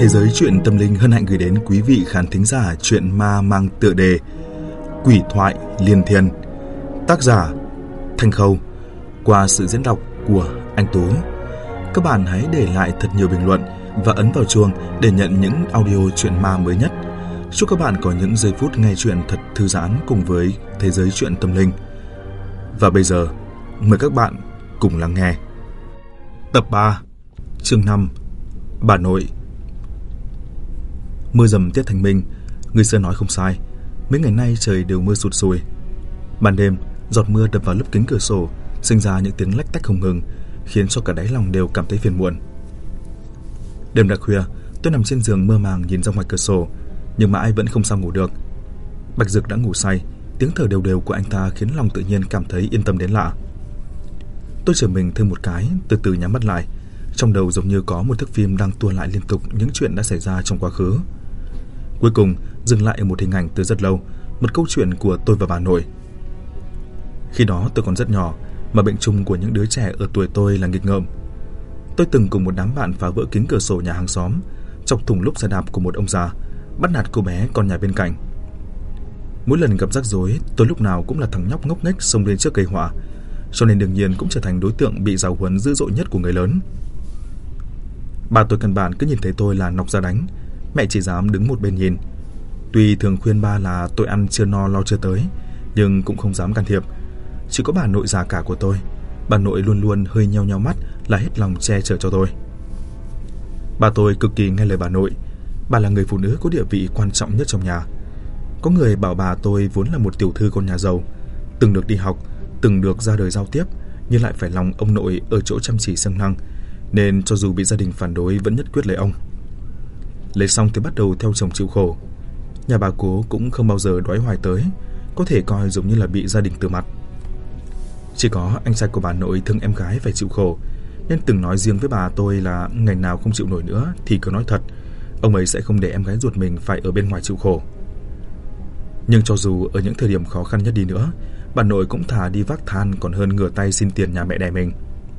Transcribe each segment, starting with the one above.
Thế giới truyện tâm linh hân hạnh gửi đến quý vị khán thính giả truyện ma mang tựa đề Quỷ thoại liên thiên, tác giả Thanh Khâu, qua sự diễn đọc của anh Tú. Các bạn hãy để lại thật nhiều bình luận và ấn vào chuông để nhận những audio truyện ma mới nhất. Chúc các bạn có những giây phút nghe truyện thật thư giãn cùng với thế giới truyện tâm linh. Và bây giờ, mời các bạn cùng lắng nghe tập 3, chương 5, Bà Nội. Mưa dầm tiết thanh minh, người xưa nói không sai, mấy ngày nay trời đều mưa sụt sùi. Ban đêm, giọt mưa đập vào lớp kính cửa sổ, sinh ra những tiếng lách tách không ngừng, khiến cho cả đáy lòng đều cảm thấy phiền muộn. Đêm đã khuya, tôi nằm trên giường mơ màng nhìn ra ngoài cửa sổ, nhưng mãi vẫn không sao ngủ được. Bạch Dực đã ngủ say, tiếng thở đều đều của anh ta khiến lòng tự nhiên cảm thấy yên tâm đến lạ. Tôi trở mình thêm một cái, từ từ nhắm mắt lại. Trong đầu giống như có một thước phim đang tua lại liên tục những chuyện đã xảy ra trong quá khứ. Cuối cùng dừng lại ở một hình ảnh từ rất lâu, một câu chuyện của tôi và bà nội. Khi đó tôi còn rất nhỏ, mà bệnh chung của những đứa trẻ ở tuổi tôi là nghịch ngợm. Tôi từng cùng một đám bạn phá vỡ kính cửa sổ nhà hàng xóm, chọc thủng lốp xe đạp của một ông già, bắt nạt cô bé con nhà bên cạnh. Mỗi lần gặp rắc rối, tôi lúc nào cũng là thằng nhóc ngốc nghếch xông lên trước gây họa, cho nên đương nhiên cũng trở thành đối tượng bị giáo huấn dữ dội nhất của người lớn. Bà tôi căn bản cứ nhìn thấy tôi là nọc ra đánh, mẹ chỉ dám đứng một bên nhìn. Tuy thường khuyên ba là tôi ăn chưa no lo chưa tới, nhưng cũng không dám can thiệp. Chỉ có bà nội già cả của tôi, bà nội luôn luôn hơi nheo nheo mắt là hết lòng che chở cho tôi. Bà tôi cực kỳ nghe lời bà nội. Bà là người phụ nữ có địa vị quan trọng nhất trong nhà. Có người bảo bà tôi vốn là một tiểu thư con nhà giàu, từng được đi học, từng được ra đời giao tiếp, nhưng lại phải lòng ông nội ở chỗ chăm chỉ siêng năng, nên cho dù bị gia đình phản đối vẫn nhất quyết lấy ông. Lấy xong thì bắt đầu theo chồng chịu khổ. Nhà bà cố cũng không bao giờ đoái hoài tới, có thể coi giống như là bị gia đình từ mặt. Chỉ có anh trai của bà nội thương em gái phải chịu khổ, nên từng nói riêng với bà tôi là ngày nào không chịu nổi nữa thì cứ nói thật, ông ấy sẽ không để em gái ruột mình phải ở bên ngoài chịu khổ. Nhưng cho dù ở những thời điểm khó khăn nhất đi nữa, bà nội cũng thà đi vác than còn hơn ngửa tay xin tiền nhà mẹ đẻ mình.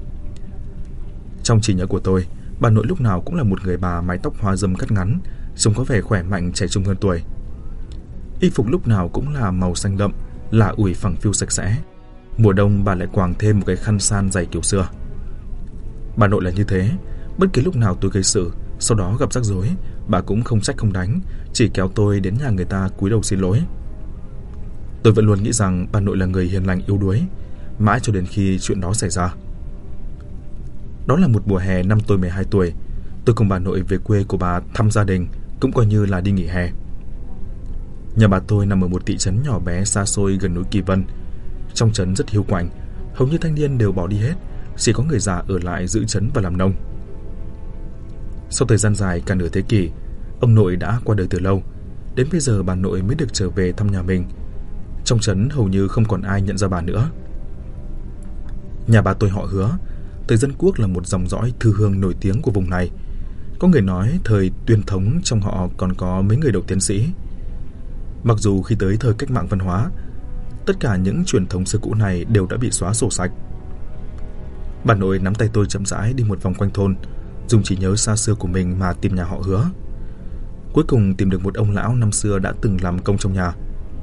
Trong trí nhớ của tôi, bà nội lúc nào cũng là một người bà mái tóc hoa râm cắt ngắn, trông có vẻ khỏe mạnh trẻ trung hơn tuổi. Y phục lúc nào cũng là màu xanh đậm, lả ủi phẳng phiu sạch sẽ. Mùa đông bà lại quàng thêm một cái khăn san dày kiểu xưa. Bà nội là như thế, bất kỳ lúc nào tôi gây sự, sau đó gặp rắc rối, bà cũng không trách không đánh, chỉ kéo tôi đến nhà người ta cúi đầu xin lỗi. Tôi vẫn luôn nghĩ rằng bà nội là người hiền lành yếu đuối, mãi cho đến khi chuyện đó xảy ra. Đó là một mùa hè năm tôi 12 tuổi, tôi cùng bà nội về quê của bà thăm gia đình, cũng coi như là đi nghỉ hè. Nhà bà tôi nằm ở một thị trấn nhỏ bé xa xôi gần núi Kỳ Vân. Trong trấn rất hiu quạnh, hầu như thanh niên đều bỏ đi hết, chỉ có người già ở lại giữ trấn và làm nông. Sau thời gian dài cả nửa thế kỷ, ông nội đã qua đời từ lâu, đến bây giờ bà nội mới được trở về thăm nhà mình. Trong trấn hầu như không còn ai nhận ra bà nữa. Nhà bà tôi họ Hứa, thời Dân Quốc là một dòng dõi thư hương nổi tiếng của vùng này. Có người nói thời Tuyên Thống trong họ còn có mấy người đậu tiến sĩ. Mặc dù khi tới thời cách mạng văn hóa, tất cả những truyền thống xưa cũ này đều đã bị xóa sổ sạch. Bà nội nắm tay tôi chậm rãi đi một vòng quanh thôn, dùng trí nhớ xa xưa của mình mà tìm nhà họ Hứa. Cuối cùng tìm được một ông lão năm xưa đã từng làm công trong nhà.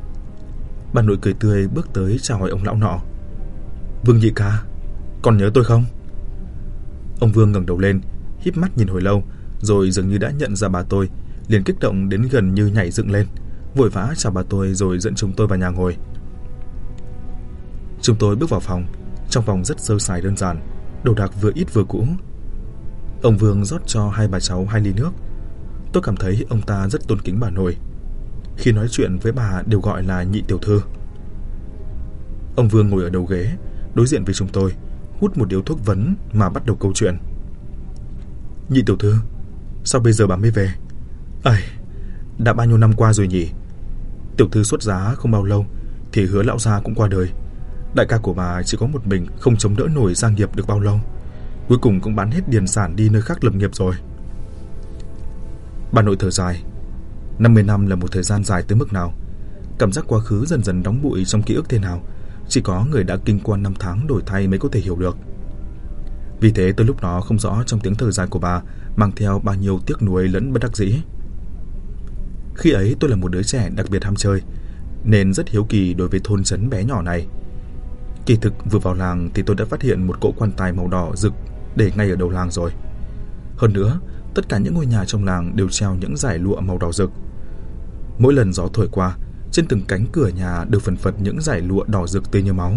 Bà nội cười tươi bước tới chào hỏi ông lão nọ. "Vương nhị ca, còn nhớ tôi không?" Ông Vương ngẩng đầu lên, híp mắt nhìn hồi lâu, rồi dường như đã nhận ra bà tôi, liền kích động đến gần như nhảy dựng lên, vội vã chào bà tôi rồi dẫn chúng tôi vào nhà ngồi. Chúng tôi bước vào phòng, trong phòng rất sơ sài đơn giản, đồ đạc vừa ít vừa cũ. Ông Vương rót cho hai bà cháu 2 ly nước. Tôi cảm thấy ông ta rất tôn kính bà nội. Khi nói chuyện với bà đều gọi là nhị tiểu thư. Ông Vương ngồi ở đầu ghế, đối diện với chúng tôi, hút một điếu thuốc vấn mà bắt đầu câu chuyện. "Nhị tiểu thư, sao bây giờ bà mới về? Ây, đã bao nhiêu năm qua rồi nhỉ? Tiểu thư xuất giá không bao lâu thì Hứa lão gia cũng qua đời. Đại ca của bà chỉ có một mình, không chống đỡ nổi gia nghiệp được bao lâu, cuối cùng cũng bán hết điền sản đi nơi khác lập nghiệp rồi." Bà nội thở dài. 50 năm là một thời gian dài tới mức nào? Cảm giác quá khứ dần dần đóng bụi trong ký ức thế nào, chỉ có người đã kinh qua năm tháng đổi thay mới có thể hiểu được. Vì thế tôi lúc đó không rõ trong tiếng thở dài của bà mang theo bao nhiêu tiếc nuối lẫn bất đắc dĩ. Khi ấy tôi là một đứa trẻ đặc biệt ham chơi, nên rất hiếu kỳ đối với thôn trấn bé nhỏ này. Kỳ thực vừa vào làng thì tôi đã phát hiện một cỗ quan tài màu đỏ rực để ngay ở đầu làng rồi. Hơn nữa, tất cả những ngôi nhà trong làng đều treo những dải lụa màu đỏ rực. Mỗi lần gió thổi qua, trên từng cánh cửa nhà đều phần phật những dải lụa đỏ rực tươi như máu.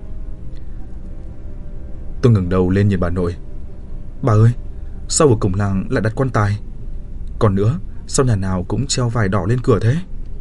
Tôi ngẩng đầu lên nhìn bà nội. Bà ơi, sao ở cổng làng lại đặt quan tài? Còn nữa, sao nhà nào cũng treo vải đỏ lên cửa thế?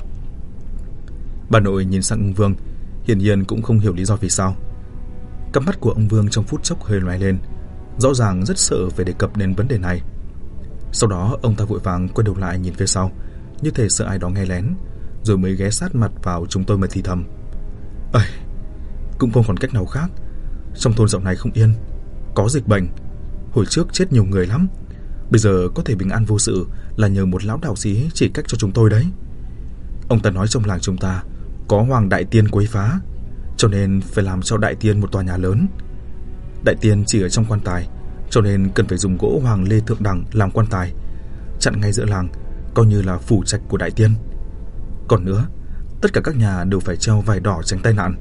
Bà nội nhìn sang ông Vương, hiển nhiên cũng không hiểu lý do vì sao. Cặp mắt của ông Vương trong phút chốc hơi lóe lên, rõ ràng rất sợ phải đề cập đến vấn đề này. Sau đó ông ta vội vàng quay đầu lại nhìn phía sau, như thể sợ ai đó nghe lén, rồi mới ghé sát mặt vào chúng tôi mà thì thầm: "Ây, cũng không còn cách nào khác. Trong thôn dạo này không yên, có dịch bệnh, hồi trước chết nhiều người lắm. Bây giờ có thể bình an vô sự là nhờ một lão đạo sĩ chỉ cách cho chúng tôi đấy. Ông ta nói trong làng chúng ta có Hoàng Đại Tiên quấy phá, cho nên phải làm cho Đại Tiên một tòa nhà lớn. Đại Tiên chỉ ở trong quan tài, cho nên cần phải dùng gỗ Hoàng Lê Thượng Đẳng làm quan tài, chặn ngay giữa làng, coi như là phủ trạch của Đại Tiên. Còn nữa, tất cả các nhà đều phải treo vải đỏ tránh tai nạn."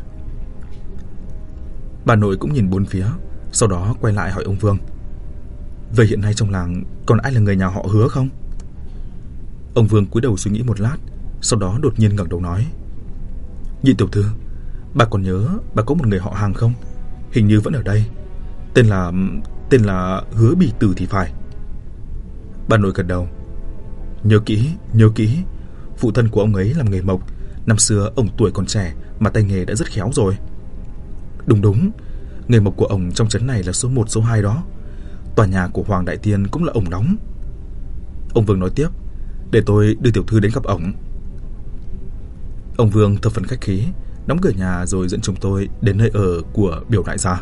Bà nội cũng nhìn bốn phía, sau đó quay lại hỏi ông Vương: "Vậy hiện nay trong làng còn ai là người nhà họ Hứa không?" Ông Vương cúi đầu suy nghĩ một lát, sau đó đột nhiên ngẩng đầu nói: "Nhị tiểu thư, bà còn nhớ bà có một người họ hàng không? Hình như vẫn ở đây. Tên là Hứa Bỉ Tử thì phải." Bà nội gật đầu: nhớ kỹ. Phụ thân của ông ấy làm nghề mộc, năm xưa ông tuổi còn trẻ mà tay nghề đã rất khéo rồi." Đúng, nghề mộc của ông trong trấn này là số 1 số 2 đó. Tòa nhà của Hoàng Đại Tiên cũng là ông đóng." Ông Vương nói tiếp: "Để tôi đưa tiểu thư đến gặp ổng." Ông Vương thập phần khách khí, đóng cửa nhà rồi dẫn chúng tôi đến nơi ở của Biểu đại gia.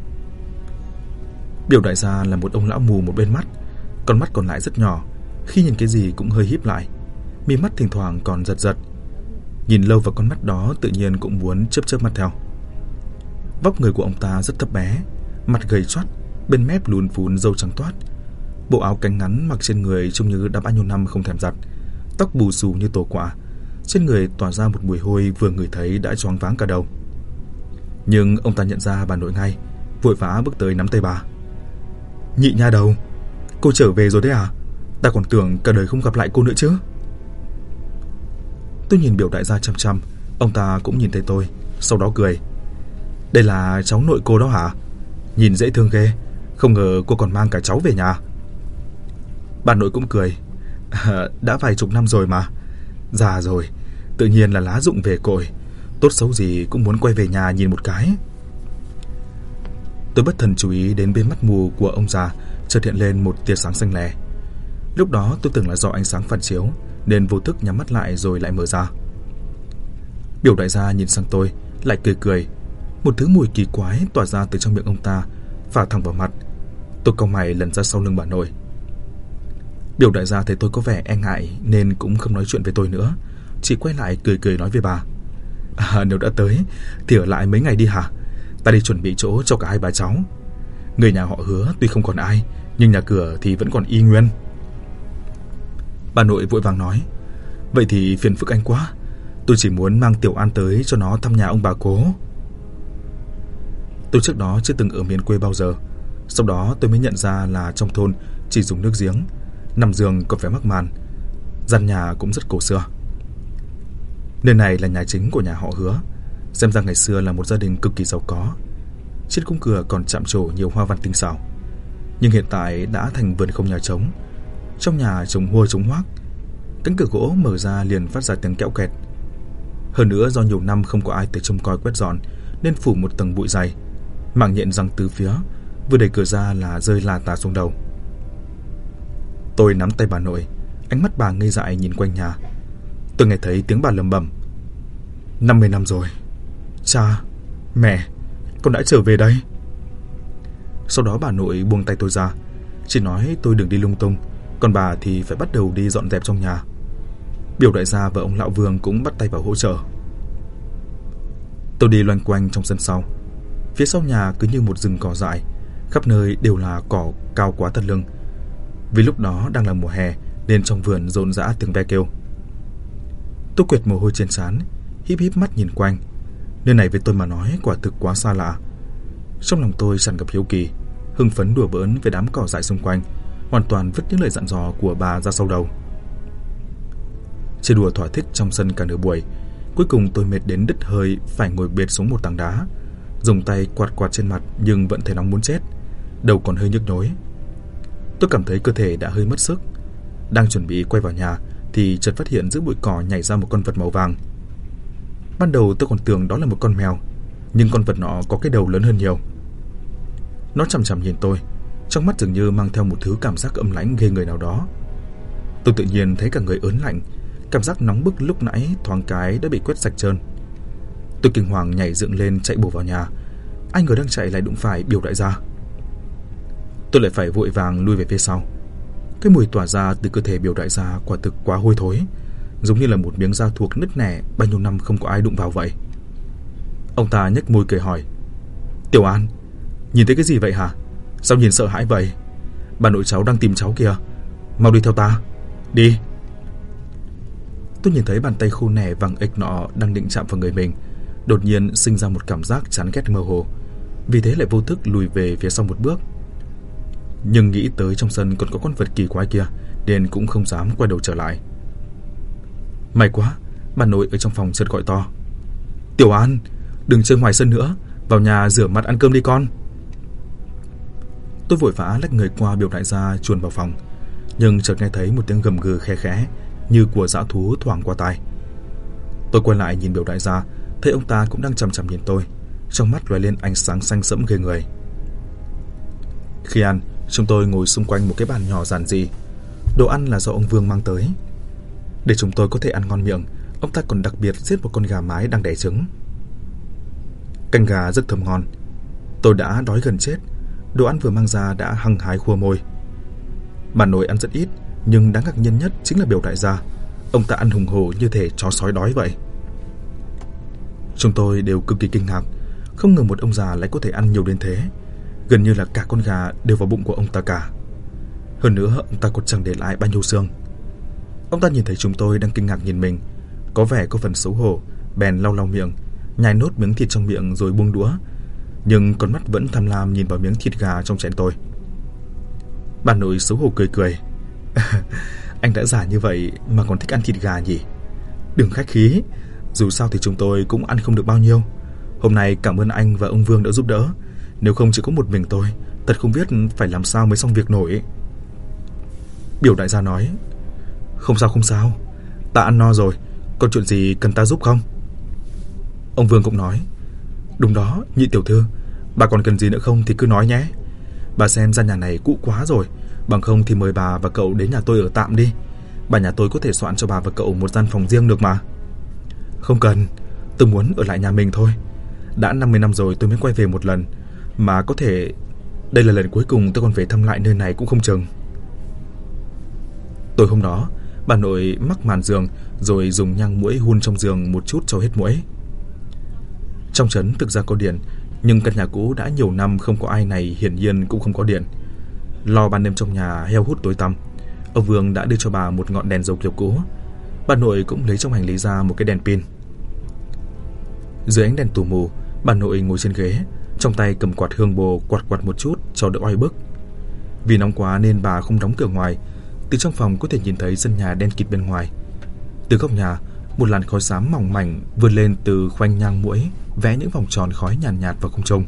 Biểu đại gia là một ông lão mù một bên mắt, con mắt còn lại rất nhỏ, khi nhìn cái gì cũng hơi híp lại, mi mắt thỉnh thoảng còn giật. Nhìn lâu vào con mắt đó tự nhiên cũng muốn chớp mắt theo. Vóc người của ông ta rất thấp bé, mặt gầy choắt, bên mép lún phún râu trắng toát. Bộ áo cánh ngắn mặc trên người trông như đã bao nhiêu năm không thèm giặt, tóc bù xù như tổ quả, trên người tỏa ra một mùi hôi vừa ngửi thấy đã choáng váng cả đầu. Nhưng ông ta nhận ra bà nội ngay, vội vã bước tới nắm tay bà: "Nhị nha đầu, cô trở về rồi đấy à? Ta còn tưởng cả đời không gặp lại cô nữa chứ." Tôi nhìn Biểu đại gia chăm chăm, ông ta cũng nhìn thấy tôi, sau đó cười: "Đây là cháu nội cô đó hả? Nhìn dễ thương ghê, không ngờ cô còn mang cả cháu về nhà." Bà nội cũng cười: "Đã vài chục năm rồi mà, già rồi, tự nhiên là lá rụng về cội, tốt xấu gì cũng muốn quay về nhà nhìn một cái." Tôi bất thần chú ý đến bên mắt mù của ông già chợt hiện lên một tia sáng xanh lè. Lúc đó tôi tưởng là do ánh sáng phản chiếu nên vô thức nhắm mắt lại rồi lại mở ra. Biểu đại gia nhìn sang tôi, lại cười, một thứ mùi kỳ quái tỏa ra từ trong miệng ông ta, phả thẳng vào mặt. Tôi cau mày lần ra sau lưng bà nội. Biểu đại gia thấy tôi có vẻ e ngại nên cũng không nói chuyện với tôi nữa, chỉ quay lại cười nói với bà: "Nếu đã tới thì ở lại mấy ngày đi hả? Ta đi chuẩn bị chỗ cho cả hai bà cháu. Người nhà họ Hứa tuy không còn ai, nhưng nhà cửa thì vẫn còn y nguyên." Bà nội vội vàng nói: "Vậy thì phiền phức anh quá, tôi chỉ muốn mang Tiểu An tới cho nó thăm nhà ông bà cố." Tôi trước đó chưa từng ở miền quê bao giờ, sau đó tôi mới nhận ra là trong thôn chỉ dùng nước giếng, nằm giường còn phải mắc màn, gian nhà cũng rất cổ xưa. Nơi này là nhà chính của nhà họ Hứa, xem ra ngày xưa là một gia đình cực kỳ giàu có. Trên khung cửa còn chạm trổ nhiều hoa văn tinh xảo, nhưng hiện tại đã thành vườn không nhà trống. Trong nhà trồng hua trống hoác, cánh cửa gỗ mở ra liền phát ra tiếng kẽo kẹt. Hơn nữa do nhiều năm không có ai tới trông coi quét dọn nên phủ một tầng bụi dày, mảng nhện giăng từ phía, vừa đẩy cửa ra là rơi la tà xuống đầu. Tôi nắm tay bà nội, ánh mắt bà ngây dại nhìn quanh nhà. Tôi nghe thấy tiếng bà lẩm bẩm: 50 năm rồi, cha, mẹ, con đã trở về đây. Sau đó bà nội buông tay tôi ra, chỉ nói tôi đừng đi lung tung, còn bà thì phải bắt đầu đi dọn dẹp trong nhà. Biểu đại gia và ông lão Vương cũng bắt tay vào hỗ trợ. Tôi đi loanh quanh trong sân sau. Phía sau nhà cứ như một rừng cỏ dại, Khắp nơi đều là cỏ cao quá tận lưng. Vì lúc đó đang là mùa hè nên trong vườn rộn rã tiếng ve kêu. Tôi quệt mồ hôi trên trán, híp híp mắt nhìn quanh. Nơi này với tôi mà nói quả thực quá xa lạ. Trong lòng tôi tràn ngập hiếu kỳ, hưng phấn đùa bỡn với đám cỏ dại xung quanh, hoàn toàn vứt những lời dặn dò của bà ra sau đầu. Chơi đùa thỏa thích trong sân cả nửa buổi, cuối cùng tôi mệt đến đứt hơi, phải ngồi bệt xuống một tảng đá, dùng tay quạt quạt trên mặt nhưng vẫn thấy nóng muốn chết, đầu còn hơi nhức nhối. Tôi cảm thấy cơ thể đã hơi mất sức. Đang chuẩn bị quay vào nhà thì chợt phát hiện giữa bụi cỏ nhảy ra một con vật màu vàng. Ban đầu tôi còn tưởng đó là một con mèo, nhưng con vật nọ có cái đầu lớn hơn nhiều. Nó chằm chằm nhìn tôi, trong mắt dường như mang theo một thứ cảm giác âm lãnh ghê người nào đó. Tôi tự nhiên thấy cả người ớn lạnh, cảm giác nóng bức lúc nãy thoáng cái đã bị quét sạch trơn. Tôi kinh hoàng nhảy dựng lên chạy bổ vào nhà. Ai ngờ đang chạy lại đụng phải Biểu đại gia. Tôi lại phải vội vàng lui về phía sau. Cái mùi tỏa ra từ cơ thể Biểu đại gia quả thực quá hôi thối, giống như là một miếng da thuộc nứt nẻ bao nhiêu năm không có ai đụng vào vậy. Ông ta nhếch môi cười hỏi: "Tiểu An, nhìn thấy cái gì vậy hả? Sao nhìn sợ hãi vậy? Bà nội cháu đang tìm cháu kìa. Mau đi theo ta, đi." Tôi nhìn thấy bàn tay khô nẻ vàng ếch nọ đang định chạm vào người mình, đột nhiên sinh ra một cảm giác chán ghét mơ hồ, vì thế lại vô thức lùi về phía sau một bước. Nhưng nghĩ tới trong sân còn có con vật kỳ quái kia nên cũng không dám quay đầu trở lại. May quá, bà nội ở trong phòng chợt gọi to: "Tiểu An, đừng chơi ngoài sân nữa, vào nhà rửa mặt ăn cơm đi con." Tôi vội vã lách người qua Biểu đại gia chuồn vào phòng, nhưng chợt nghe thấy một tiếng gầm gừ khe khẽ như của dã thú thoảng qua tai. Tôi quay lại nhìn Biểu đại gia, thấy ông ta cũng đang chằm chằm nhìn tôi, trong mắt lóe lên ánh sáng xanh sẫm ghê người. Khi ăn, chúng tôi ngồi xung quanh một cái bàn nhỏ giản dị. Đồ ăn là do ông Vương mang tới. Để chúng tôi có thể ăn ngon miệng, ông ta còn đặc biệt giết một con gà mái đang đẻ trứng. Canh gà rất thơm ngon. Tôi đã đói gần chết, đồ ăn vừa mang ra đã hăng hái khua môi. Bà nội ăn rất ít, nhưng đáng ngạc nhiên nhất chính là Biểu đại gia. Ông ta ăn hùng hổ như thể chó sói đói vậy. Chúng tôi đều cực kỳ kinh ngạc, không ngờ một ông già lại có thể ăn nhiều đến thế. Gần như là cả con gà đều vào bụng của ông ta cả. Hơn nữa ông ta còn chẳng để lại bao nhiêu xương. Ông ta nhìn thấy chúng tôi đang kinh ngạc nhìn mình, có vẻ có phần xấu hổ, bèn lau lau miệng, nhai nốt miếng thịt trong miệng rồi buông đũa, nhưng con mắt vẫn tham lam nhìn vào miếng thịt gà trong chén tôi. Bà nội xấu hổ cười cười: "Anh đã già như vậy mà còn thích ăn thịt gà nhỉ? Đừng khách khí, dù sao thì chúng tôi cũng ăn không được bao nhiêu. Hôm nay cảm ơn anh và ông Vương đã giúp đỡ, nếu không chỉ có một mình tôi, thật không biết phải làm sao mới xong việc nổi." Biểu đại gia nói: Không sao, ta ăn no rồi, còn chuyện gì cần ta giúp không?" Ông Vương cũng nói: "Đúng đó, nhị tiểu thư, bà còn cần gì nữa không thì cứ nói nhé. Bà xem gian nhà này cũ quá rồi, bằng không thì mời bà và cậu đến nhà tôi ở tạm đi. Bà nhà tôi có thể soạn cho bà và cậu một gian phòng riêng được mà." "Không cần, tôi muốn ở lại nhà mình thôi. Đã 50 năm rồi tôi mới quay về một lần, mà có thể đây là lần cuối cùng tôi còn về thăm lại nơi này cũng không chừng." Tối hôm đó, bà nội mắc màn giường rồi dùng nhang muỗi hun trong giường một chút cho hết muỗi. Trong trấn thực ra có điện, nhưng căn nhà cũ đã nhiều năm không có ai này hiển nhiên cũng không có điện. Lò ban đêm trong nhà heo hút tối tăm. Ông Vương đã đưa cho bà một ngọn đèn dầu kiểu cũ. Bà nội cũng lấy trong hành lý ra một cái đèn pin. Dưới ánh đèn tù mù, bà nội ngồi trên ghế, trong tay cầm quạt hương bồ quạt một chút cho đỡ oi bức. Vì nóng quá nên bà không đóng cửa ngoài. Từ trong phòng có thể nhìn thấy sân nhà đen kịt bên ngoài. Từ góc nhà, một làn khói xám mỏng mảnh vươn lên từ khoanh nhang muỗi, vẽ những vòng tròn khói nhàn nhạt vào không trung.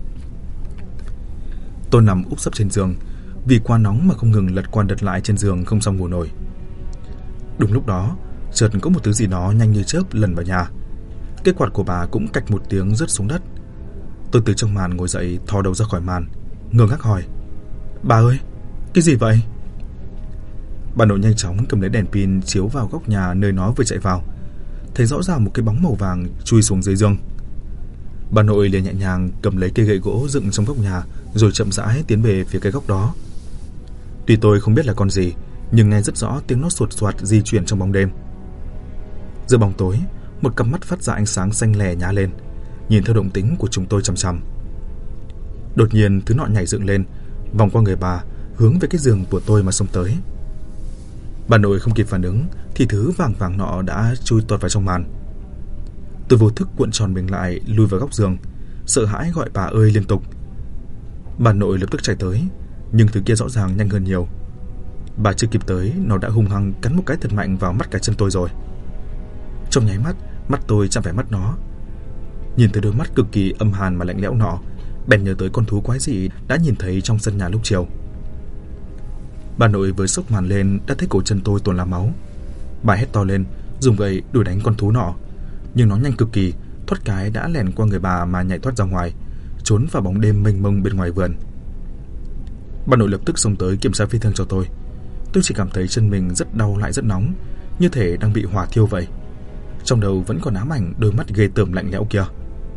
Tôi nằm úp sấp trên giường, vì quá nóng mà không ngừng lật qua lật lại trên giường không xong ngủ nổi. Đúng lúc đó, chợt có một thứ gì đó nhanh như chớp lẩn vào nhà. Cái quạt của bà cũng cạch một tiếng rớt xuống đất. Tôi từ trong màn ngồi dậy, thò đầu ra khỏi màn, ngơ ngác hỏi: "Bà ơi, cái gì vậy?" Bà nội nhanh chóng cầm lấy đèn pin chiếu vào góc nhà nơi nó vừa chạy vào, thấy rõ ràng một cái bóng màu vàng chui xuống dưới giường. Bà nội liền nhẹ nhàng cầm lấy cây gậy gỗ dựng trong góc nhà, rồi chậm rãi tiến về phía cái góc đó. Tuy tôi không biết là con gì, nhưng nghe rất rõ tiếng nó sột soạt di chuyển trong bóng đêm. Giữa bóng tối, một cặp mắt phát ra ánh sáng xanh lè nhá lên, nhìn theo động tĩnh của chúng tôi chằm chằm. Đột nhiên thứ nọ nhảy dựng lên, vòng qua người bà, hướng về cái giường của tôi mà xông tới. Bà nội không kịp phản ứng thì thứ vàng vàng nọ đã chui tọt vào trong màn. Tôi vô thức cuộn tròn mình lại, lùi vào góc giường, sợ hãi gọi bà ơi liên tục. Bà nội lập tức chạy tới, nhưng thứ kia rõ ràng nhanh hơn nhiều. Bà chưa kịp tới, nó đã hung hăng cắn một cái thật mạnh vào mắt cả chân tôi rồi. Trong nháy mắt, mắt tôi chạm phải mắt nó. Nhìn thấy đôi mắt cực kỳ âm hàn mà lạnh lẽo nọ, bèn nhớ tới con thú quái dị đã nhìn thấy trong sân nhà lúc chiều. Bà nội vừa xốc màn lên đã thấy cổ chân tôi tuôn ra máu. Bà hét to lên, dùng gậy đuổi đánh con thú nọ, nhưng nó nhanh cực kỳ, thoát cái đã lèn qua người bà mà nhảy thoát ra ngoài, trốn vào bóng đêm mênh mông bên ngoài vườn. Bà nội lập tức xông tới kiểm tra vết thương cho tôi. Tôi chỉ cảm thấy chân mình rất đau lại rất nóng, như thể đang bị hỏa thiêu vậy. Trong đầu vẫn còn ám ảnh đôi mắt ghê tởm lạnh lẽo kia.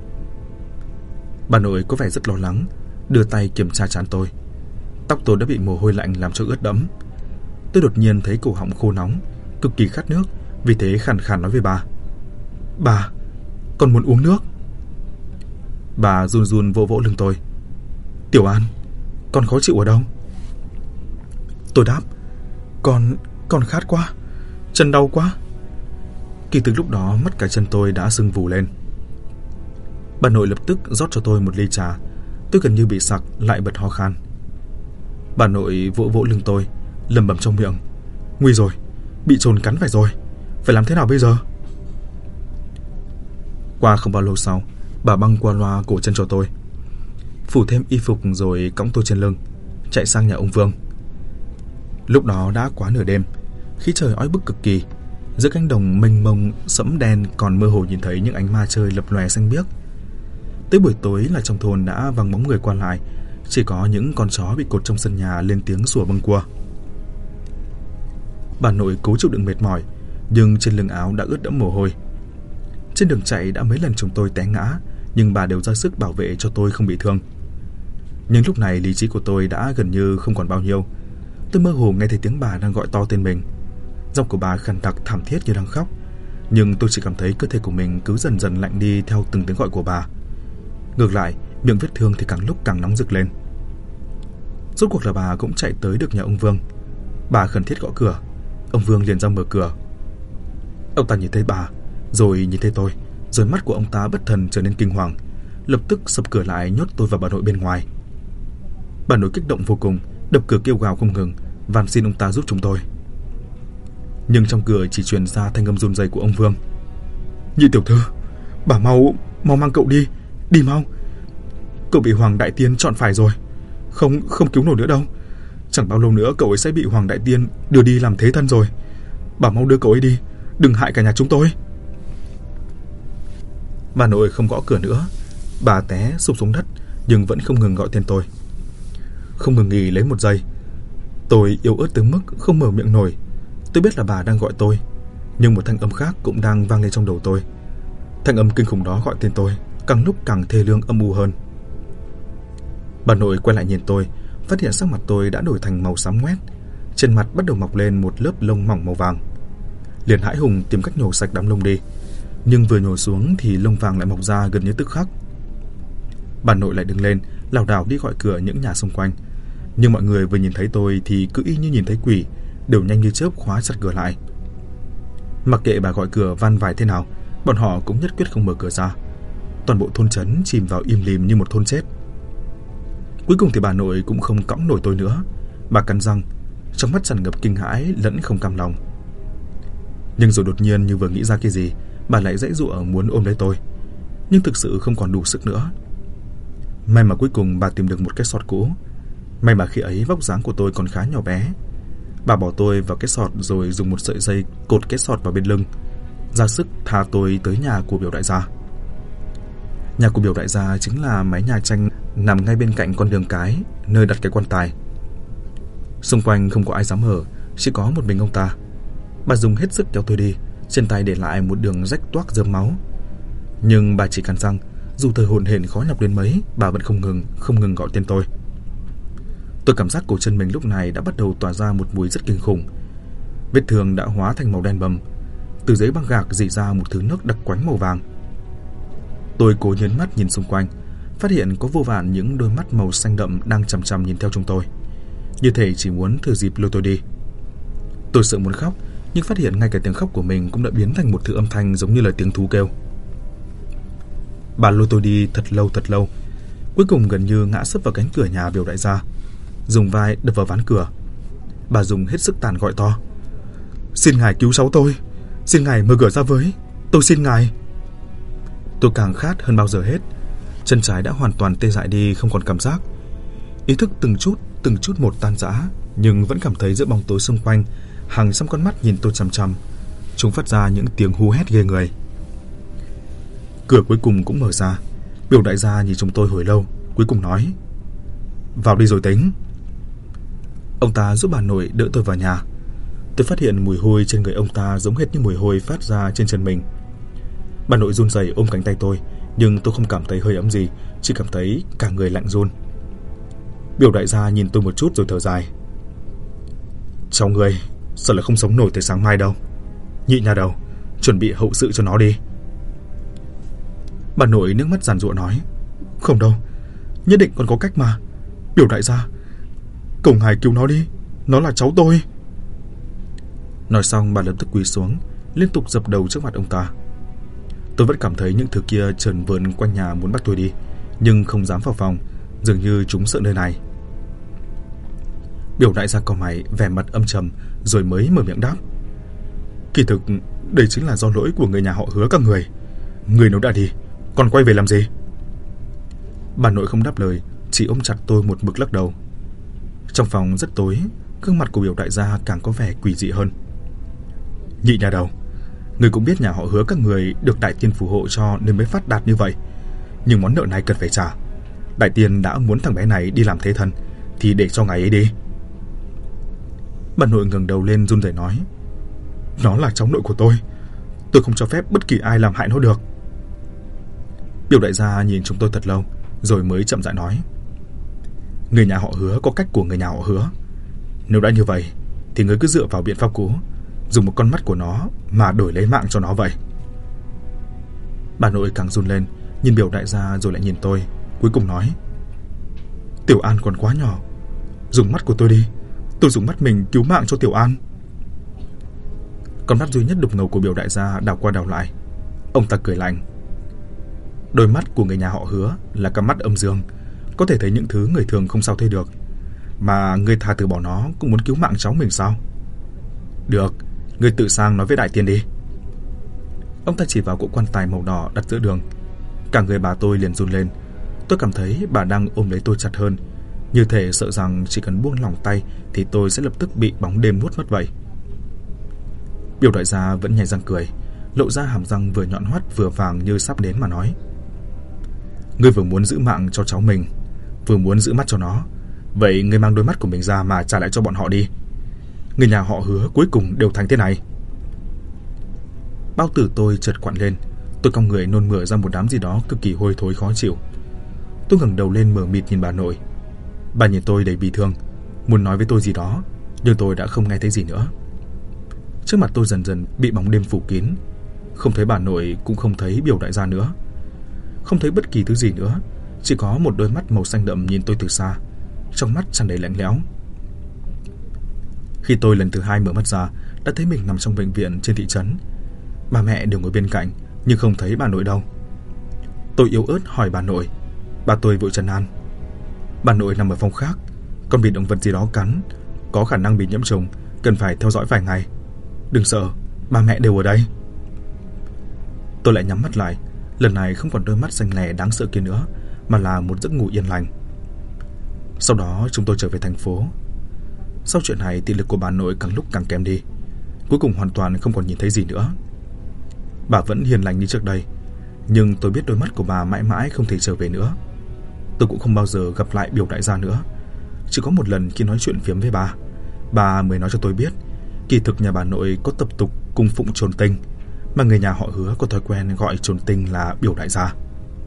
Bà nội có vẻ rất lo lắng, đưa tay kiểm tra trán tôi. Tóc tôi đã bị mồ hôi lạnh làm cho ướt đẫm. Tôi đột nhiên thấy cổ họng khô nóng, cực kỳ khát nước, vì thế khàn khàn nói với bà: "Bà, con muốn uống nước." Bà run run vỗ vỗ lưng tôi: "Tiểu An, con khó chịu ở đâu?" Tôi đáp: Con khát quá, chân đau quá." Kỳ thực lúc đó mắt cả chân tôi đã sưng vù lên. Bà nội lập tức rót cho tôi một ly trà. Tôi gần như bị sặc, lại bật ho khan. Bà nội vỗ vỗ lưng tôi, lẩm bẩm trong miệng: "Nguy rồi, bị trồn cắn phải rồi, phải làm thế nào bây giờ?" Qua không bao lâu sau, bà băng qua loa cổ chân cho tôi, phủ thêm y phục rồi cõng tôi trên lưng, chạy sang nhà ông Vương. Lúc đó đã quá nửa đêm, khí trời oi bức cực kỳ. Giữa cánh đồng mênh mông sẫm đen còn mơ hồ nhìn thấy những ánh ma chơi lập lòe xanh biếc. Tới buổi tối là trong thôn đã vắng bóng người qua lại, chỉ có những con chó bị cột trong sân nhà lên tiếng sủa bâng quơ. Bà nội cố chịu đựng mệt mỏi, nhưng trên lưng áo đã ướt đẫm mồ hôi. Trên đường chạy đã mấy lần chúng tôi té ngã, nhưng bà đều ra sức bảo vệ cho tôi không bị thương. Nhưng lúc này lý trí của tôi đã gần như không còn bao nhiêu. Tôi mơ hồ nghe thấy tiếng bà đang gọi to tên mình. Giọng của bà khàn đặc thảm thiết như đang khóc, nhưng tôi chỉ cảm thấy cơ thể của mình cứ dần dần lạnh đi theo từng tiếng gọi của bà. Ngược lại, miệng vết thương thì càng lúc càng nóng rực lên. Rốt cuộc là bà cũng chạy tới được nhà ông Vương. Bà khẩn thiết gõ cửa. Ông Vương liền ra mở cửa. Ông ta nhìn thấy bà, rồi nhìn thấy tôi, rồi mắt của ông ta bất thần trở nên kinh hoàng, lập tức sập cửa lại nhốt tôi và bà nội bên ngoài. Bà nội kích động vô cùng, đập cửa kêu gào không ngừng, van xin ông ta giúp chúng tôi. Nhưng trong cửa chỉ truyền ra thanh âm run rẩy của ông Vương: "Nhị tiểu thư, bà mau mang cậu đi, đi mau. Cậu bị Hoàng Đại Tiên chọn phải rồi, không cứu nổi nữa đâu. Chẳng bao lâu nữa cậu ấy sẽ bị Hoàng Đại Tiên đưa đi làm thế thân rồi. Bà mau đưa cậu ấy đi, đừng hại cả nhà chúng tôi." Bà nội không gõ cửa nữa. Bà té sụp xuống đất, nhưng vẫn không ngừng gọi tên tôi. Không ngừng nghỉ lấy một giây. Tôi yếu ớt tới mức không mở miệng nổi. Tôi biết là bà đang gọi tôi, nhưng một thanh âm khác cũng đang vang lên trong đầu tôi. Thanh âm kinh khủng đó gọi tên tôi, càng lúc càng thê lương âm u hơn. Bà nội quay lại nhìn tôi, phát hiện sắc mặt tôi đã đổi thành màu xám ngoét, trên mặt bắt đầu mọc lên một lớp lông mỏng màu vàng. Liền hãi hùng tìm cách nhổ sạch đám lông đi, nhưng vừa nhổ xuống thì lông vàng lại mọc ra gần như tức khắc. Bà nội lại đứng lên, lảo đảo đi gọi cửa những nhà xung quanh, nhưng mọi người vừa nhìn thấy tôi thì cứ y như nhìn thấy quỷ, đều nhanh như chớp khóa chặt cửa lại. Mặc kệ bà gọi cửa van vài thế nào, bọn họ cũng nhất quyết không mở cửa ra. Toàn bộ thôn trấn chìm vào im lìm như một thôn chết. Cuối cùng thì bà nội cũng không cõng nổi tôi nữa. Bà cắn răng, trong mắt tràn ngập kinh hãi lẫn không cam lòng. Nhưng rồi đột nhiên như vừa nghĩ ra cái gì, bà lại giãy giụa muốn ôm lấy tôi, nhưng thực sự không còn đủ sức nữa. May mà cuối cùng bà tìm được một cái sọt cũ. May mà khi ấy vóc dáng của tôi còn khá nhỏ bé. Bà bỏ tôi vào cái sọt rồi dùng một sợi dây cột cái sọt vào bên lưng, ra sức tha tôi tới nhà của biểu đại gia. Nhà của biểu đại gia chính là mái nhà tranh nằm ngay bên cạnh con đường cái, nơi đặt cái quan tài. Xung quanh không có ai dám ở, chỉ có một mình ông ta. Bà dùng hết sức kéo tôi đi, trên tay để lại một đường rách toác rơm máu. Nhưng bà chỉ cắn răng, dù thở hổn hển khó nhọc đến mấy, bà vẫn không ngừng gọi tên tôi. Tôi cảm giác cổ chân mình lúc này đã bắt đầu tỏa ra một mùi rất kinh khủng. Vết thương đã hóa thành màu đen bầm, từ dưới băng gạc rỉ ra một thứ nước đặc quánh màu vàng. Tôi cố nhấn mắt nhìn xung quanh, phát phát hiện có vô vàn những đôi mắt màu xanh đậm đang chằm chằm nhìn theo chúng tôi, như thể chỉ muốn thừa dịp lôi tôi đi. Tôi sợ muốn khóc, nhưng phát hiện ngay cả tiếng khóc của mình cũng đã biến thành một thứ âm thanh giống như là tiếng thú kêu. Bà lôi tôi đi thật lâu, cuối cùng gần như ngã sấp vào cánh cửa nhà Biểu đại gia, dùng vai đập vào ván cửa. Bà dùng hết sức tàn gọi to: "Xin ngài cứu cháu tôi, xin ngài mở cửa ra với, tôi xin ngài." Tôi càng khát hơn bao giờ hết. Chân trái đã hoàn toàn tê dại đi, không còn cảm giác. Ý thức từng chút một tan rã, nhưng vẫn cảm thấy giữa bóng tối xung quanh hàng trăm con mắt nhìn tôi chằm chằm. Chúng phát ra những tiếng hú hét ghê người. Cửa cuối cùng cũng mở ra. Biểu đại gia nhìn chúng tôi hồi lâu, cuối cùng nói: "Vào đi rồi tính." Ông ta giúp bà nội đỡ tôi vào nhà. Tôi phát hiện mùi hôi trên người ông ta giống hệt như mùi hôi phát ra trên chân mình. Bà nội run rẩy ôm cánh tay tôi, nhưng tôi không cảm thấy hơi ấm gì, chỉ cảm thấy cả người lạnh run. Biểu đại gia nhìn tôi một chút rồi thở dài: "Cháu người sợ là không sống nổi tới sáng mai đâu. Nhị nhà đầu, chuẩn bị hậu sự cho nó đi." Bà nội nước mắt giàn giụa nói: "Không đâu, nhất định còn có cách mà. Biểu đại gia, cầu ngài cứu nó đi, nó là cháu tôi." Nói xong bà lập tức quỳ xuống, liên tục dập đầu trước mặt ông ta. Tôi vẫn cảm thấy những thứ kia chờn vờn quanh nhà muốn bắt tôi đi, nhưng không dám vào phòng, dường như chúng sợ nơi này. Biểu đại gia cau mày, vẻ mặt âm trầm, rồi mới mở miệng đáp: "Kỳ thực đây chính là do lỗi của người nhà họ Hứa các người. Người nếu đã đi, còn quay về làm gì?" Bà nội không đáp lời, chỉ ôm chặt tôi một mực lắc đầu. Trong phòng rất tối, gương mặt của Biểu đại gia càng có vẻ quỷ dị hơn. "Nhị nhà đầu, người cũng biết nhà họ Hứa các người được Đại Tiên phù hộ cho nên mới phát đạt như vậy, nhưng món nợ này cần phải trả. Đại Tiên đã muốn thằng bé này đi làm thế thân thì để cho ngài ấy đi." Bà nội ngẩng đầu lên run rẩy nói: "Nó là cháu nội của tôi không cho phép bất kỳ ai làm hại nó được." Biểu đại gia nhìn chúng tôi thật lâu, rồi mới chậm rãi nói: "Người nhà họ Hứa có cách của người nhà họ Hứa. Nếu đã như vậy thì người cứ dựa vào biện pháp cũ, dùng một con mắt của nó mà đổi lấy mạng cho nó vậy." Bà nội càng run lên, nhìn Biểu đại gia rồi lại nhìn tôi, cuối cùng nói: "Tiểu An còn quá nhỏ, dùng mắt của tôi đi, tôi dùng mắt mình cứu mạng cho Tiểu An." Con mắt duy nhất đục ngầu của Biểu đại gia đảo qua đảo lại. Ông ta cười lạnh: "Đôi mắt của người nhà họ Hứa là cặp mắt âm dương, có thể thấy những thứ người thường không sao thấy được. Mà ngươi thà từ bỏ nó cũng muốn cứu mạng cháu mình sao? Được, ngươi tự sang nói với Đại Tiên đi." Ông ta chỉ vào cỗ quan tài màu đỏ đặt giữa đường. Cả người bà tôi liền run lên. Tôi cảm thấy bà đang ôm lấy tôi chặt hơn, như thể sợ rằng chỉ cần buông lỏng tay thì tôi sẽ lập tức bị bóng đêm nuốt mất vậy. Biểu đại gia vẫn nhếch răng cười, lộ ra hàm răng vừa nhọn hoắt vừa vàng như sắp đến mà nói: "Ngươi vừa muốn giữ mạng cho cháu mình, vừa muốn giữ mắt cho nó, vậy ngươi mang đôi mắt của mình ra mà trả lại cho bọn họ đi. Người nhà họ Hứa cuối cùng đều thành thế này." Bao tử tôi chợt quặn lên, tôi cong người nôn mửa ra một đám gì đó cực kỳ hôi thối khó chịu. Tôi ngẩng đầu lên mờ mịt nhìn bà nội. Bà nhìn tôi đầy bi thương, muốn nói với tôi gì đó, nhưng tôi đã không nghe thấy gì nữa. Trước mặt tôi dần dần bị bóng đêm phủ kín, không thấy bà nội cũng không thấy Biểu đại gia nữa, không thấy bất kỳ thứ gì nữa, chỉ có một đôi mắt màu xanh đậm nhìn tôi từ xa, trong mắt tràn đầy lạnh lẽo. Khi tôi lần thứ hai mở mắt ra, đã thấy mình nằm trong bệnh viện trên thị trấn. Ba mẹ đều ngồi bên cạnh, nhưng không thấy bà nội đâu. Tôi yếu ớt hỏi bà nội. Bà tôi vội trấn an: "Bà nội nằm ở phòng khác, còn bị động vật gì đó cắn, có khả năng bị nhiễm trùng, cần phải theo dõi vài ngày. Đừng sợ, ba mẹ đều ở đây." Tôi lại nhắm mắt lại, lần này không còn đôi mắt xanh lè đáng sợ kia nữa, mà là một giấc ngủ yên lành. Sau đó chúng tôi trở về thành phố. Sau chuyện này, thị lực của bà nội càng lúc càng kém đi, cuối cùng hoàn toàn không còn nhìn thấy gì nữa. Bà vẫn hiền lành như trước đây, nhưng tôi biết đôi mắt của bà mãi mãi không thể trở về nữa. Tôi cũng không bao giờ gặp lại Biểu đại gia nữa. Chỉ có một lần khi nói chuyện phiếm với bà mới nói cho tôi biết kỳ thực nhà bà nội có tập tục cung phụng trồn tinh, mà người nhà họ Hứa có thói quen gọi trồn tinh là Biểu đại gia.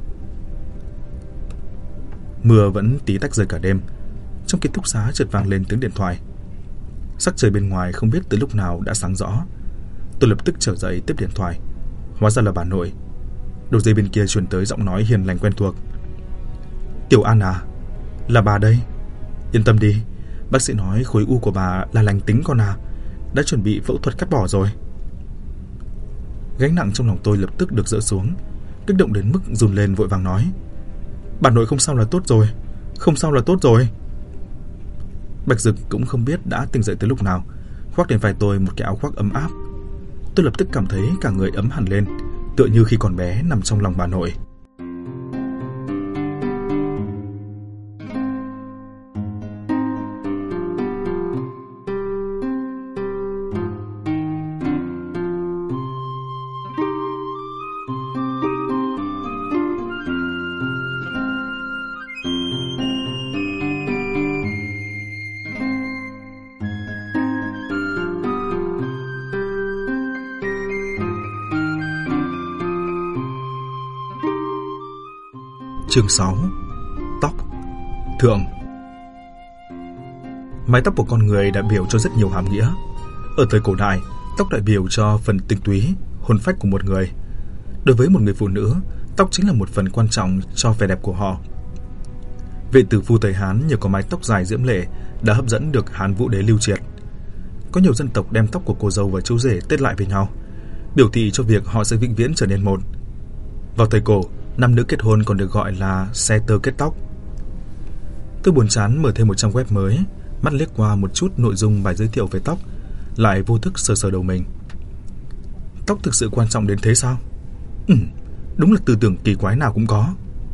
Mưa vẫn tí tách rơi cả đêm. Trong ký túc xá chợt vang lên tiếng điện thoại. Sắc trời bên ngoài không biết từ lúc nào đã sáng rõ. Tôi lập tức trở dậy tiếp điện thoại. Hóa ra là bà nội. Đầu dây bên kia truyền tới giọng nói hiền lành quen thuộc: Tiểu An à, là bà đây. Yên tâm đi, bác sĩ nói khối u của bà là lành tính con à, đã chuẩn bị phẫu thuật cắt bỏ rồi. Gánh nặng trong lòng tôi lập tức được dỡ xuống, kích động đến mức run lên vội vàng nói: Bà nội không sao là tốt rồi, không sao là tốt rồi. Bạch Dực cũng không biết đã tỉnh dậy từ lúc nào, khoác lên vai tôi một cái áo khoác ấm áp. Tôi lập tức cảm thấy cả người ấm hẳn lên, tựa như khi còn bé nằm trong lòng bà nội. Chương 6. Tóc. Thượng. Mái tóc của con người đại biểu cho rất nhiều hàm nghĩa. Ở thời cổ đại, tóc đại biểu cho phần tinh túy, hồn phách của một người. Đối với một người phụ nữ, tóc chính là một phần quan trọng cho vẻ đẹp của họ. Vệ tử phu thời Hán nhờ có mái tóc dài diễm lệ đã hấp dẫn được Hán Vũ đế Lưu Triệt. Có nhiều dân tộc đem tóc của cô dâu và chú rể tết lại với nhau, biểu thị cho việc họ sẽ vĩnh viễn trở nên một. Vào thời cổ, nam nữ kết hôn còn được gọi là xe tơ kết tóc. Tôi buồn chán mở thêm một trang web mới, mắt liếc qua một chút nội dung bài giới thiệu về tóc, lại vô thức sờ sờ đầu mình. Tóc thực sự quan trọng đến thế sao? Đúng là tư tưởng kỳ quái nào cũng có.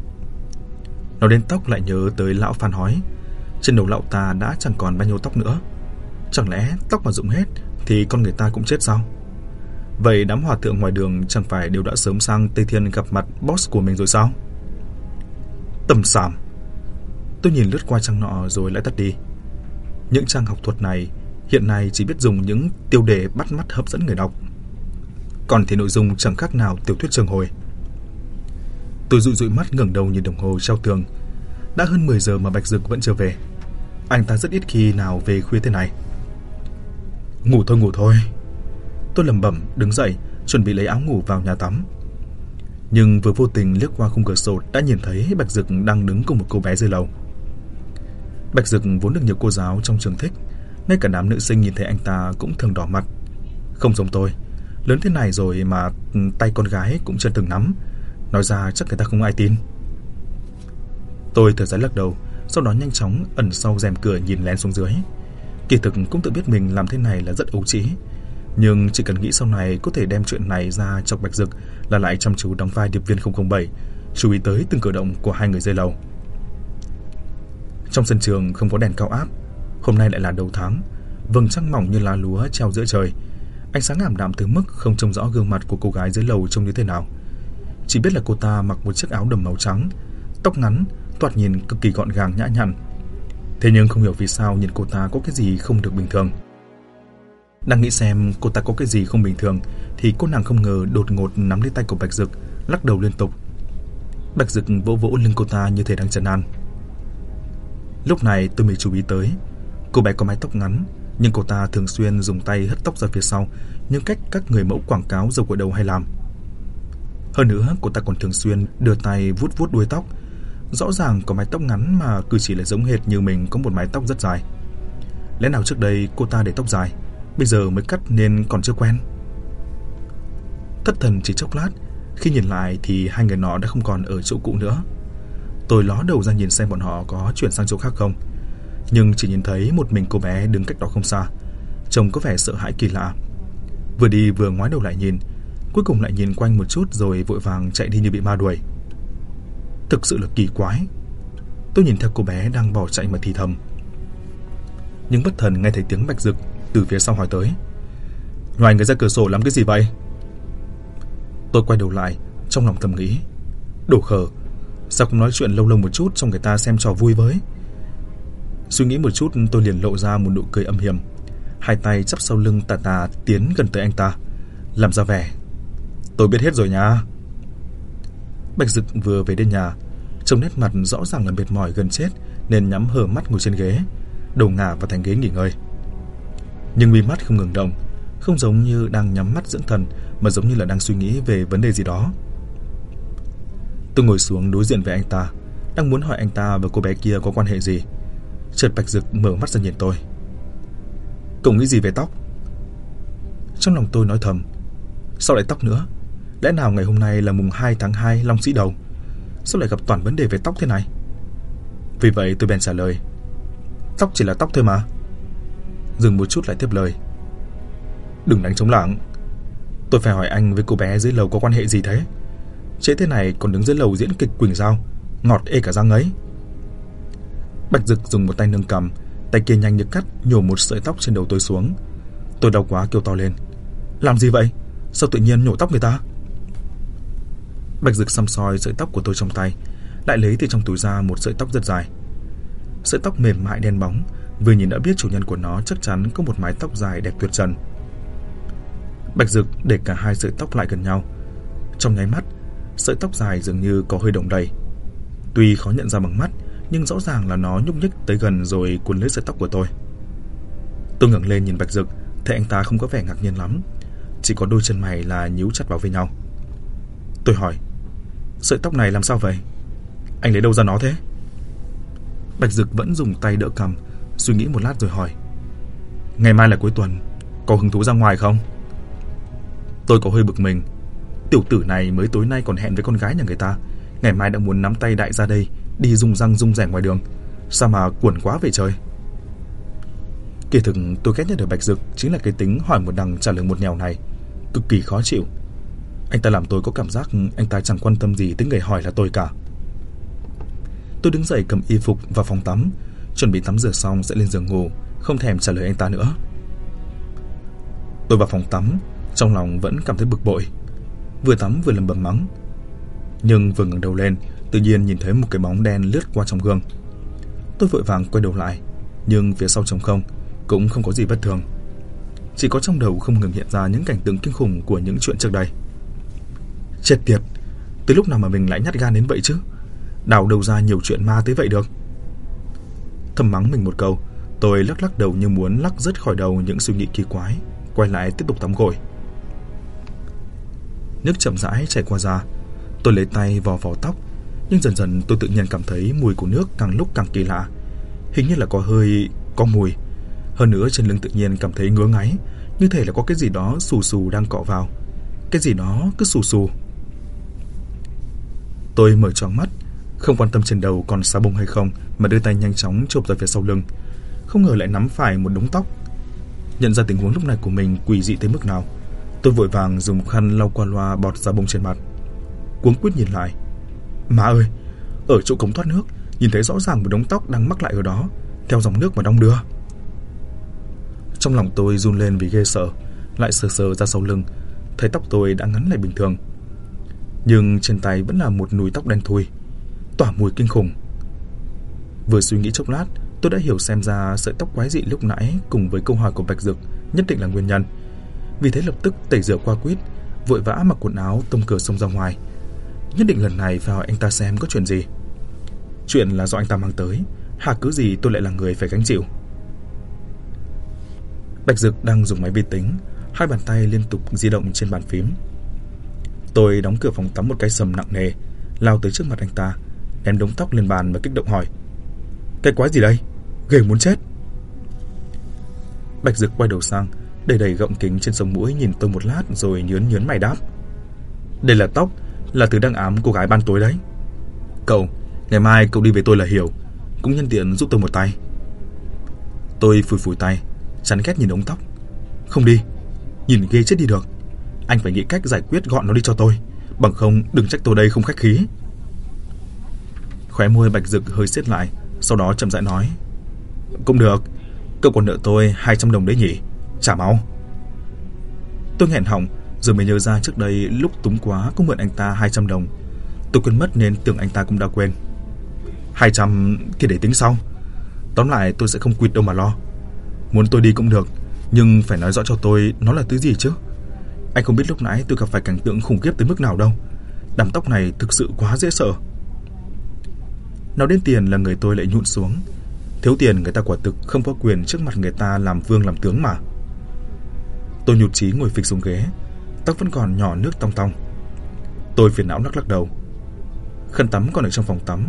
Nói đến tóc lại nhớ tới lão Phan Hói. Trên đầu lão ta đã chẳng còn bao nhiêu tóc nữa. Chẳng lẽ tóc mà rụng hết thì con người ta cũng chết sao? Vậy đám hòa thượng ngoài đường chẳng phải đều đã sớm sang Tây Thiên gặp mặt boss của mình rồi sao? Tầm xàm. Tôi nhìn lướt qua trang nọ rồi lại tắt đi. Những trang học thuật này hiện nay chỉ biết dùng những tiêu đề bắt mắt hấp dẫn người đọc, còn thì nội dung chẳng khác nào tiểu thuyết trường hồi. Tôi dụi mắt ngẩng đầu nhìn đồng hồ treo tường. Đã hơn 10 giờ mà Bạch Dực vẫn chưa về. Anh ta rất ít khi nào về khuya thế này. Ngủ thôi. Tôi lẩm bẩm đứng dậy, chuẩn bị lấy áo ngủ vào nhà tắm. Nhưng vừa vô tình liếc qua khung cửa sổ đã nhìn thấy Bạch Dực đang đứng cùng một cô bé dưới lầu. Bạch Dực vốn được nhiều cô giáo trong trường thích, ngay cả đám nữ sinh nhìn thấy anh ta cũng thường đỏ mặt. Không giống tôi, lớn thế này rồi mà tay con gái cũng chưa từng nắm, nói ra chắc người ta không ai tin. Tôi thở dài lắc đầu, sau đó nhanh chóng ẩn sau rèm cửa nhìn lén xuống dưới. Kỳ thực cũng tự biết mình làm thế này là rất ấu trĩ, nhưng chỉ cần nghĩ sau này có thể đem chuyện này ra chọc Bạch Dực là lại chăm chú đóng vai điệp viên 007, chú ý tới từng cử động của hai người dưới lầu. Trong sân trường không có đèn cao áp, hôm nay lại là đầu tháng, vầng trăng mỏng như lá lúa treo giữa trời, ánh sáng ảm đạm tới mức không trông rõ gương mặt của cô gái dưới lầu trông như thế nào. Chỉ biết là cô ta mặc một chiếc áo đầm màu trắng, tóc ngắn, thoạt nhìn cực kỳ gọn gàng nhã nhặn. Thế nhưng không hiểu vì sao nhìn cô ta có cái gì không được bình thường. Đang nghĩ xem cô ta có cái gì không bình thường thì cô nàng không ngờ đột ngột nắm lấy tay của Bạch Dực, lắc đầu liên tục. Bạch Dực vỗ vỗ lưng cô ta như thể đang trấn an. Lúc này tôi mới chú ý tới, cô bé có mái tóc ngắn, nhưng cô ta thường xuyên dùng tay hất tóc ra phía sau, như cách các người mẫu quảng cáo dầu gội đầu hay làm. Hơn nữa, cô ta còn thường xuyên đưa tay vuốt vuốt đuôi tóc. Rõ ràng có mái tóc ngắn mà cử chỉ lại giống hệt như mình có một mái tóc rất dài. Lẽ nào trước đây cô ta để tóc dài, bây giờ mới cắt nên còn chưa quen? Thất thần chỉ chốc lát, khi nhìn lại thì hai người nọ đã không còn ở chỗ cũ nữa. Tôi ló đầu ra nhìn xem bọn họ có chuyển sang chỗ khác không, nhưng chỉ nhìn thấy một mình cô bé đứng cách đó không xa, trông có vẻ sợ hãi kỳ lạ. Vừa đi vừa ngoái đầu lại nhìn, cuối cùng lại nhìn quanh một chút rồi vội vàng chạy đi như bị ma đuổi. Thực sự là kỳ quái. Tôi nhìn theo cô bé đang bỏ chạy mà thì thầm. Nhưng bất thần nghe thấy tiếng Bạch Dực từ phía sau hỏi tới: "Ngoài người ra cửa sổ làm cái gì vậy?" Tôi quay đầu lại, trong lòng thầm nghĩ: đồ khờ, sao không nói chuyện lâu lâu một chút cho người ta xem trò vui với. Suy nghĩ một chút, tôi liền lộ ra một nụ cười âm hiểm, hai tay chắp sau lưng tà tà tiến gần tới anh ta, làm ra vẻ: "Tôi biết hết rồi nha." Bạch Dực vừa về đến nhà, trông nét mặt rõ ràng là mệt mỏi gần chết nên nhắm hờ mắt ngồi trên ghế, đầu ngả vào thành ghế nghỉ ngơi. Nhưng mi mắt không ngừng động, không giống như đang nhắm mắt dưỡng thần mà giống như là đang suy nghĩ về vấn đề gì đó. Tôi ngồi xuống đối diện với anh ta, đang muốn hỏi anh ta và cô bé kia có quan hệ gì. Chợt Bạch Dực mở mắt ra nhìn tôi. Cậu nghĩ gì về tóc? Trong lòng tôi nói thầm, sao lại tóc nữa? Lẽ nào ngày hôm nay là mùng 2 tháng 2 Long Sĩ Đầu? Sao lại gặp toàn vấn đề về tóc thế này? Vì vậy tôi bèn trả lời, tóc chỉ là tóc thôi mà. Dừng một chút lại tiếp lời, đừng đánh trống lảng. Tôi phải hỏi anh với cô bé dưới lầu có quan hệ gì thế? Trễ thế này còn đứng dưới lầu diễn kịch Quỳnh Giao, ngọt ê cả răng ấy. Bạch Dực dùng một tay nâng cằm, tay kia nhanh như cắt nhổ một sợi tóc trên đầu tôi xuống. Tôi đau quá kêu to lên, làm gì vậy? Sao tự nhiên nhổ tóc người ta? Bạch Dực xăm soi sợi tóc của tôi trong tay, lại lấy từ trong túi ra một sợi tóc rất dài. Sợi tóc mềm mại đen bóng, vừa nhìn đã biết chủ nhân của nó chắc chắn có một mái tóc dài đẹp tuyệt trần. Bạch Dực để cả hai sợi tóc lại gần nhau. Trong nháy mắt, sợi tóc dài dường như có hơi động đậy. Tuy khó nhận ra bằng mắt, nhưng rõ ràng là nó nhúc nhích tới gần rồi cuốn lấy sợi tóc của tôi. Tôi ngẩng lên nhìn Bạch Dực, thấy anh ta không có vẻ ngạc nhiên lắm, chỉ có đôi chân mày là nhíu chặt vào với nhau. Tôi hỏi, sợi tóc này làm sao vậy? Anh lấy đâu ra nó thế? Bạch Dực vẫn dùng tay đỡ cằm, suy nghĩ một lát rồi hỏi, ngày mai là cuối tuần, có hứng thú ra ngoài không? Tôi có hơi bực mình. Tiểu tử này mới tối nay còn hẹn với con gái nhà người ta, ngày mai đã muốn nắm tay đại ra đây đi rung răng rung rẻ ngoài đường, sao mà cuồn quá vậy trời? Kỳ thực tôi ghét nhất ở Bạch Dực chính là cái tính hỏi một đằng trả lời một nẻo này, cực kỳ khó chịu. Anh ta làm tôi có cảm giác anh ta chẳng quan tâm gì tới người hỏi là tôi cả. Tôi đứng dậy cầm y phục vào phòng tắm, chuẩn bị tắm rửa xong sẽ lên giường ngủ, không thèm trả lời anh ta nữa. Tôi vào phòng tắm, trong lòng vẫn cảm thấy bực bội, vừa tắm vừa lẩm bẩm mắng. Nhưng vừa ngẩng đầu lên, tự nhiên nhìn thấy một cái bóng đen lướt qua trong gương. Tôi vội vàng quay đầu lại, nhưng phía sau trống không, cũng không có gì bất thường. Chỉ có trong đầu không ngừng hiện ra những cảnh tượng kinh khủng của những chuyện trước đây. Chết tiệt, từ lúc nào mà mình lại nhát gan đến vậy chứ? Đào đâu ra nhiều chuyện ma tới vậy được? Thầm mắng mình một câu, tôi lắc lắc đầu như muốn lắc rớt khỏi đầu những suy nghĩ kỳ quái, quay lại tiếp tục tắm gội. Nước chậm rãi chảy qua da, tôi lấy tay vò vò tóc, nhưng dần dần tôi tự nhiên cảm thấy mùi của nước càng lúc càng kỳ lạ, hình như là có mùi. Hơn nữa trên lưng tự nhiên cảm thấy ngứa ngáy, như thể là có cái gì đó xù xù đang cọ vào, cái gì đó cứ xù xù. Tôi mở choáng mắt, không quan tâm trên đầu còn xà bông hay không, mà đưa tay nhanh chóng chộp ra phía sau lưng. Không ngờ lại nắm phải một đống tóc. Nhận ra tình huống lúc này của mình quỷ dị tới mức nào, tôi vội vàng dùng khăn lau qua loa bọt xà bông trên mặt. Cuống quýt nhìn lại, má ơi, ở chỗ cống thoát nước nhìn thấy rõ ràng một đống tóc đang mắc lại ở đó, theo dòng nước mà đong đưa. Trong lòng tôi run lên vì ghê sợ, lại sờ sờ ra sau lưng, thấy tóc tôi đã ngắn lại bình thường, nhưng trên tay vẫn là một nùi tóc đen thui, tỏa mùi kinh khủng. Vừa suy nghĩ chốc lát, tôi đã hiểu xem ra sợi tóc quái dị lúc nãy cùng với câu hỏi của Bạch Dực nhất định là nguyên nhân. Vì thế lập tức tẩy rửa qua quýt, vội vã mặc quần áo tông cửa xông ra ngoài. Nhất định lần này phải hỏi anh ta xem có chuyện gì. Chuyện là do anh ta mang tới, hả cứ gì tôi lại là người phải gánh chịu. Bạch Dực đang dùng máy vi tính, hai bàn tay liên tục di động trên bàn phím. Tôi đóng cửa phòng tắm một cái sầm nặng nề, lao tới trước mặt anh ta, ném đống tóc lên bàn và kích động hỏi, cái quái gì đây? Ghê muốn chết. Bạch Dực quay đầu sang, đầy đầy gọng kính trên sống mũi nhìn tôi một lát rồi nhớn nhớn mày đáp, đây là tóc, là thứ đang ám cô gái ban tối đấy. Cậu, ngày mai cậu đi với tôi là hiểu, cũng nhân tiện giúp tôi một tay. Tôi phủi phủi tay, chán ghét nhìn đống tóc. Không đi, nhìn ghê chết đi được. Anh phải nghĩ cách giải quyết gọn nó đi cho tôi, bằng không đừng trách tôi đây không khách khí. Khóe môi Bạch Dực hơi siết lại, sau đó chậm rãi nói, cũng được, cậu còn nợ tôi 200 đồng đấy nhỉ, trả mau. Tôi nghẹn họng, rồi mới nhớ ra trước đây lúc túng quá có mượn anh ta 200 đồng. Tôi quên mất nên tưởng anh ta cũng đã quên. 200 thì để tính sau, tóm lại tôi sẽ không quỵt đâu mà lo. Muốn tôi đi cũng được, nhưng phải nói rõ cho tôi nó là thứ gì chứ. Anh không biết lúc nãy tôi gặp phải cảnh tượng khủng khiếp tới mức nào đâu. Đám tóc này thực sự quá dễ sợ. Nói đến tiền là người tôi lại nhụn xuống. Thiếu tiền người ta quả thực không có quyền trước mặt người ta làm vương làm tướng mà. Tôi nhụt chí ngồi phịch xuống ghế, tóc vẫn còn nhỏ nước tong tong. Tôi phiền não lắc lắc đầu. Khăn tắm còn ở trong phòng tắm,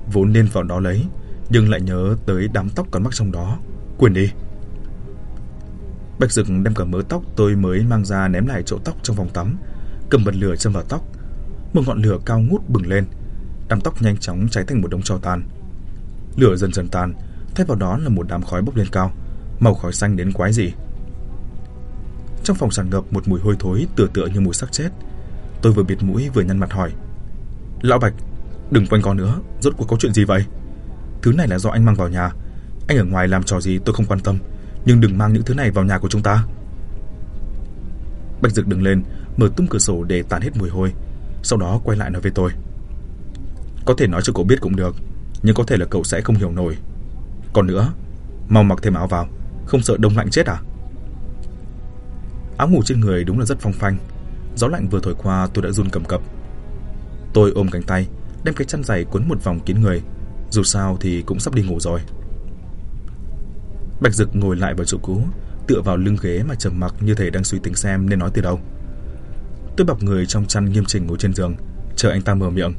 vốn nên vào đó lấy, nhưng lại nhớ tới đám tóc còn mắc trong đó, quên đi. Bạch Dực đem cả mớ tóc tôi mới mang ra ném lại chỗ tóc trong phòng tắm, cầm bật lửa châm vào tóc. Một ngọn lửa cao ngút bừng lên, đám tóc nhanh chóng cháy thành một đống tro tàn. Lửa dần dần tàn, thay vào đó là một đám khói bốc lên cao, màu khói xanh đến quái dị. Trong phòng tràn ngập một mùi hôi thối tựa như mùi xác chết. Tôi vừa bịt mũi vừa nhăn mặt hỏi: "Lão Bạch, đừng quanh co nữa, rốt cuộc có chuyện gì vậy? Thứ này là do anh mang vào nhà. Anh ở ngoài làm trò gì tôi không quan tâm, nhưng đừng mang những thứ này vào nhà của chúng ta." Bạch Dực đứng lên, mở tung cửa sổ để tản hết mùi hôi, sau đó quay lại nói với tôi: "Có thể nói cho cậu biết cũng được, nhưng có thể là cậu sẽ không hiểu nổi. Còn nữa, mau mặc thêm áo vào, không sợ đông lạnh chết à?" Áo ngủ trên người đúng là rất phong phanh. Gió lạnh vừa thổi qua tôi đã run cầm cập. Tôi ôm cánh tay, đem cái chăn dày quấn một vòng kín người, dù sao thì cũng sắp đi ngủ rồi. Bạch Dực ngồi lại vào chỗ cũ, tựa vào lưng ghế mà trầm mặc như thể đang suy tính xem nên nói từ đâu. Tôi bọc người trong chăn nghiêm chỉnh ngồi trên giường, chờ anh ta mở miệng.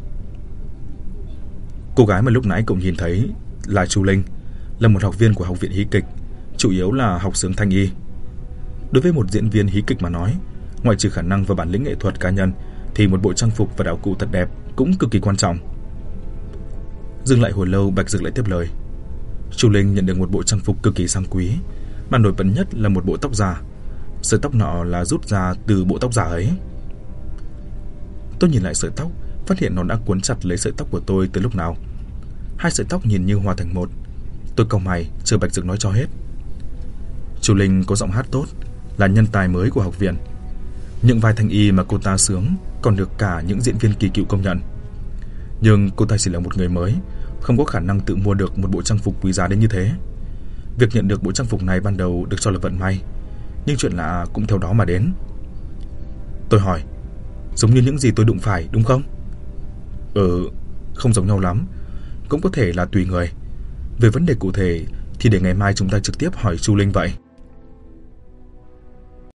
Cô gái mà lúc nãy cậu nhìn thấy là Chu Linh, là một học viên của học viện hí kịch, chủ yếu là học xướng thanh y. Đối với một diễn viên hí kịch mà nói, ngoại trừ khả năng và bản lĩnh nghệ thuật cá nhân thì một bộ trang phục và đạo cụ thật đẹp cũng cực kỳ quan trọng. Dừng lại hồi lâu, Bạch Dực lại tiếp lời. Chu Linh nhận được một bộ trang phục cực kỳ sang quý, mà nổi bật nhất là một bộ tóc giả. Sợi tóc nọ là rút ra từ bộ tóc giả ấy. Tôi nhìn lại sợi tóc, phát hiện nó đã cuốn chặt lấy sợi tóc của tôi từ lúc nào. Hai sợi tóc nhìn như hòa thành một. Tôi cau mày chờ Bạch Dực nói cho hết. Chu Linh có giọng hát tốt, là nhân tài mới của học viện. Những vai thanh y mà cô ta xướng còn được cả những diễn viên kỳ cựu công nhận. Nhưng cô ta chỉ là một người mới, không có khả năng tự mua được một bộ trang phục quý giá đến như thế. Việc nhận được bộ trang phục này ban đầu được cho là vận may, nhưng chuyện lạ cũng theo đó mà đến. Tôi hỏi: "Giống như những gì tôi đụng phải đúng không?" Không giống nhau lắm, cũng có thể là tùy người. Về vấn đề cụ thể thì để ngày mai chúng ta trực tiếp hỏi Chu Linh vậy.